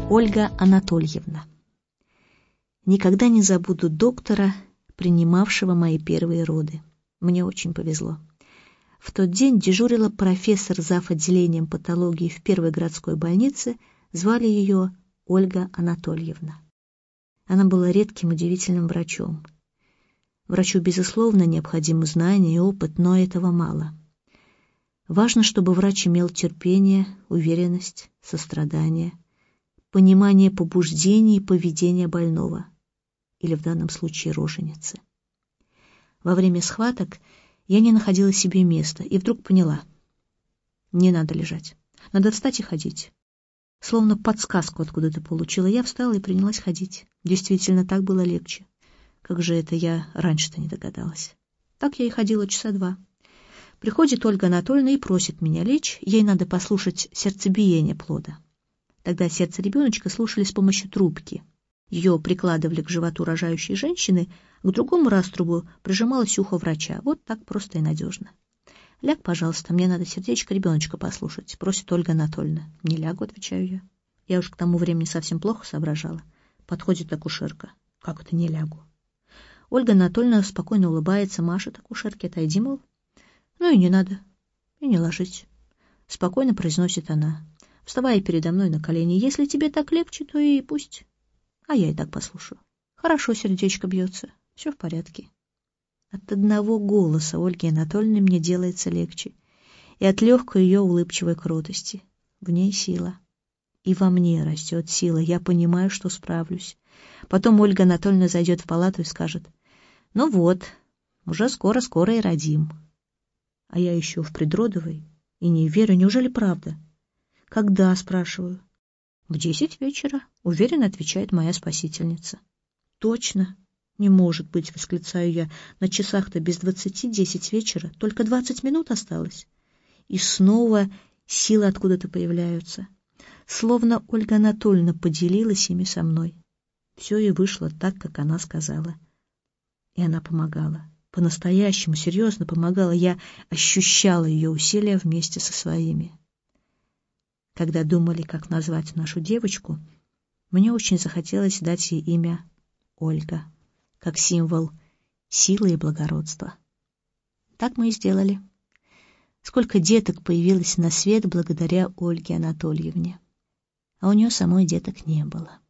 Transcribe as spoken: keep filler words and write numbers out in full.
Ольга Анатольевна. Никогда не забуду доктора, принимавшего мои первые роды. Мне очень повезло. В тот день дежурила профессор зав. Отделением патологии в первой городской больнице, звали ее Ольга Анатольевна. Она была редким, удивительным врачом. Врачу, безусловно, необходимы знания и опыт, но этого мало. Важно, чтобы врач имел терпение, уверенность, сострадание, понимание побуждений и поведения больного, или в данном случае роженицы. Во время схваток я не находила себе места и вдруг поняла: не надо лежать, надо встать и ходить. Словно подсказку откуда-то получила, я встала и принялась ходить. Действительно, так было легче. Как же это я раньше-то не догадалась. Так я и ходила часа два. Приходит Ольга Анатольевна и просит меня лечь, ей надо послушать сердцебиение плода. Тогда сердце ребеночка слушали с помощью трубки. Ее прикладывали к животу рожающей женщины, к другому раструбу прижималось ухо врача. Вот так просто и надежно. «Ляг, пожалуйста, мне надо сердечко ребеночка послушать», — просит Ольга Анатольевна. «Не лягу», — отвечаю я. Я уж к тому времени совсем плохо соображала. Подходит акушерка. «Как это не лягу?» Ольга Анатольевна спокойно улыбается, машет акушерке: «Отойди, мол». «Ну и не надо, и не ложись», — спокойно произносит она, вставая передо мной на колени. «Если тебе так легче, то и пусть. А я и так послушаю. Хорошо сердечко бьется, все в порядке». От одного голоса Ольги Анатольевны мне делается легче, и от легкой ее улыбчивой кротости. В ней сила. И во мне растет сила, я понимаю, что справлюсь. Потом Ольга Анатольевна зайдет в палату и скажет: «Ну вот, уже скоро-скоро и родим». А я еще в предродовой и не верю, неужели правда? «Когда?» — спрашиваю. «В десять вечера», — уверенно отвечает моя спасительница. «Точно? Не может быть», — восклицаю я. «На часах-то без двадцати десять вечера, только двадцать минут осталось». И снова силы откуда-то появляются. Словно Ольга Анатольевна поделилась ими со мной. Все и вышло так, как она сказала. И она помогала. По-настоящему, серьезно помогала. Я ощущала ее усилия вместе со своими. Когда думали, как назвать нашу девочку, мне очень захотелось дать ей имя Ольга, как символ силы и благородства. Так мы и сделали. Сколько деток появилось на свет благодаря Ольге Анатольевне. А у нее самой деток не было.